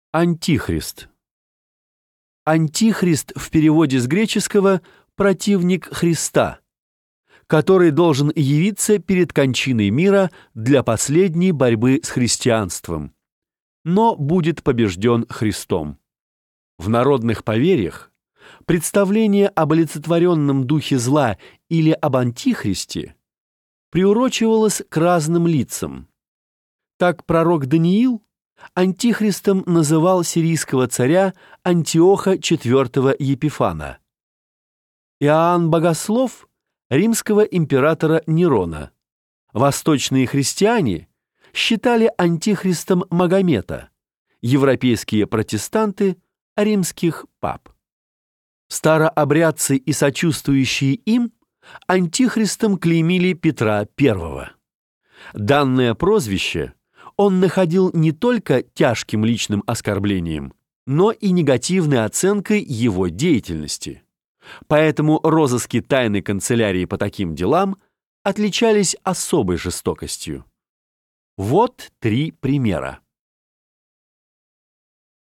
Антихрист. Антихрист в переводе с греческого «противник Христа», который должен явиться перед кончиной мира для последней борьбы с христианством, но будет побежден Христом. В народных поверьях представление об олицетворенном духе зла или об антихристе приурочивалось к разным лицам. Так пророк Даниил антихристом называл сирийского царя Антиоха IV Епифана, Иоанн Богослов – римского императора Нерона. Восточные христиане считали антихристом Магомета, европейские протестанты – римских пап. Старообрядцы и сочувствующие им антихристом клеймили Петра I. Данное прозвище он находил не только тяжким личным оскорблением, но и негативной оценкой его деятельности. Поэтому розыски тайной канцелярии по таким делам отличались особой жестокостью. Вот 3 примера.